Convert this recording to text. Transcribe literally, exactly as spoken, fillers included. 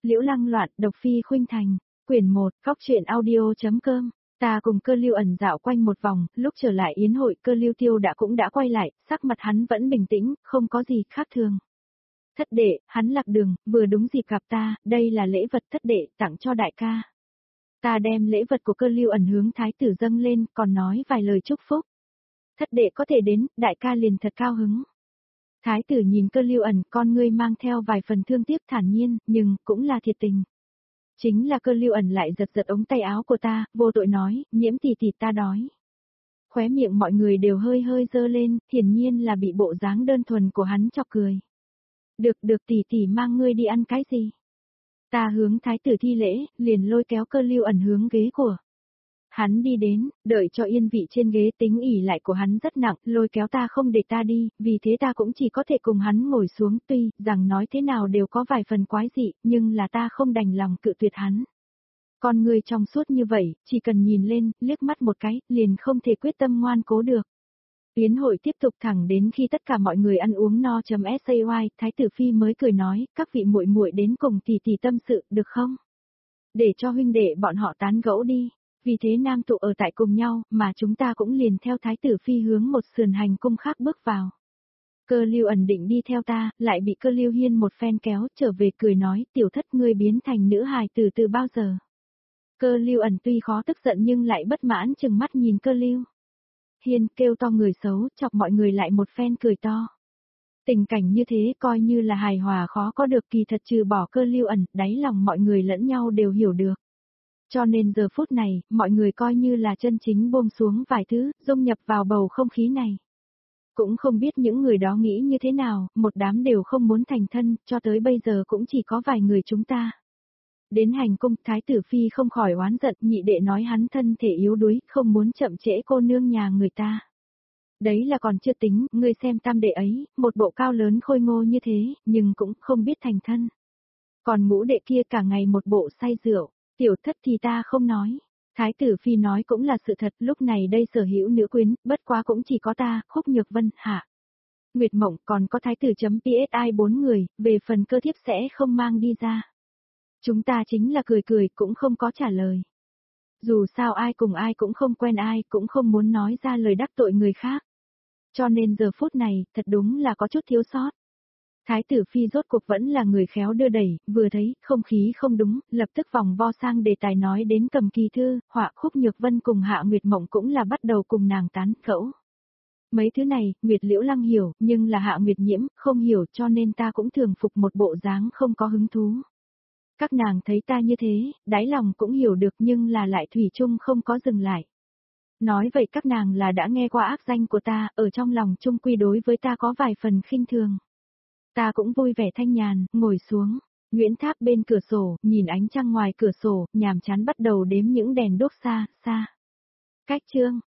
Liễu Lăng loạn, độc phi khuynh thành, quyển một, Cóc truyện audio.com. Ta cùng Cơ Lưu ẩn dạo quanh một vòng, lúc trở lại yến hội Cơ Lưu Tiêu đã cũng đã quay lại, sắc mặt hắn vẫn bình tĩnh, không có gì khác thường. Thất đệ, hắn lạc đường, vừa đúng dịp gặp ta, đây là lễ vật thất đệ tặng cho đại ca. Ta đem lễ vật của Cơ Lưu ẩn hướng thái tử dâng lên, còn nói vài lời chúc phúc. Thất đệ có thể đến, đại ca liền thật cao hứng. Thái tử nhìn Cơ Lưu ẩn, con ngươi mang theo vài phần thương tiếc thản nhiên, nhưng cũng là thiệt tình. Chính là Cơ Lưu ẩn lại giật giật ống tay áo của ta, vô tội nói, nhiễm tỷ tỷ ta đói. Khóe miệng mọi người đều hơi hơi dơ lên, hiển nhiên là bị bộ dáng đơn thuần của hắn chọc cười. Được được tỷ tỷ mang ngươi đi ăn cái gì? Ta hướng thái tử thi lễ, liền lôi kéo Cơ Lưu ẩn hướng ghế của. Hắn đi đến, đợi cho yên vị trên ghế, tính ỉ lại của hắn rất nặng, lôi kéo ta không để ta đi, vì thế ta cũng chỉ có thể cùng hắn ngồi xuống, tuy rằng nói thế nào đều có vài phần quái dị, nhưng là ta không đành lòng cự tuyệt hắn. Con người trong suốt như vậy, chỉ cần nhìn lên, liếc mắt một cái, liền không thể quyết tâm ngoan cố được. Yến hội tiếp tục thẳng đến khi tất cả mọi người ăn uống no.say, thái tử phi mới cười nói, các vị muội muội đến cùng tỷ tỷ tâm sự, được không? Để cho huynh đệ bọn họ tán gẫu đi. Vì thế nam tụ ở tại cùng nhau, mà chúng ta cũng liền theo thái tử phi hướng một sườn hành cung khác bước vào. Cơ Lưu ẩn định đi theo ta, lại bị Cơ Lưu Hiên một phen kéo trở về cười nói, tiểu thất ngươi biến thành nữ hài từ từ bao giờ. Cơ Lưu ẩn tuy khó tức giận nhưng lại bất mãn chừng mắt nhìn Cơ Lưu Hiên kêu to người xấu, chọc mọi người lại một phen cười to. Tình cảnh như thế coi như là hài hòa khó có được, kỳ thật trừ bỏ Cơ Lưu ẩn, đáy lòng mọi người lẫn nhau đều hiểu được. Cho nên giờ phút này, mọi người coi như là chân chính buông xuống vài thứ, dung nhập vào bầu không khí này. Cũng không biết những người đó nghĩ như thế nào, một đám đều không muốn thành thân, cho tới bây giờ cũng chỉ có vài người chúng ta. Đến hành cung, thái tử phi không khỏi oán giận, nhị đệ nói hắn thân thể yếu đuối, không muốn chậm trễ cô nương nhà người ta. Đấy là còn chưa tính, ngươi xem tam đệ ấy, một bộ cao lớn khôi ngô như thế, nhưng cũng không biết thành thân. Còn ngũ đệ kia cả ngày một bộ say rượu. Tiểu thất thì ta không nói. Thái tử phi nói cũng là sự thật, lúc này đây sở hữu nữ quyến, bất quá cũng chỉ có ta, Khúc Nhược Vân, Hạ Nguyệt Mộng, còn có thái tử.psi bốn người, về phần cơ thiếp sẽ không mang đi ra. Chúng ta chính là cười cười cũng không có trả lời. Dù sao ai cùng ai cũng không quen ai, cũng không muốn nói ra lời đắc tội người khác. Cho nên giờ phút này, thật đúng là có chút thiếu sót. Thái tử phi rốt cuộc vẫn là người khéo đưa đẩy, vừa thấy, không khí không đúng, lập tức vòng vo sang đề tài nói đến Cầm Kỳ Thư, họa Khúc Nhược Vân cùng Hạ Nguyệt Mộng cũng là bắt đầu cùng nàng tán khẩu. Mấy thứ này, Nguyệt Liễu Lăng hiểu, nhưng là Hạ Nguyệt Nhiễm, không hiểu cho nên ta cũng thường phục một bộ dáng không có hứng thú. Các nàng thấy ta như thế, đáy lòng cũng hiểu được nhưng là lại thủy chung không có dừng lại. Nói vậy các nàng là đã nghe qua ác danh của ta, ở trong lòng chung quy đối với ta có vài phần khinh thường. Ta cũng vui vẻ thanh nhàn, ngồi xuống, Nguyễn Tháp bên cửa sổ, nhìn ánh trăng ngoài cửa sổ, nhàm chán bắt đầu đếm những đèn đốt xa, xa. Cách chương,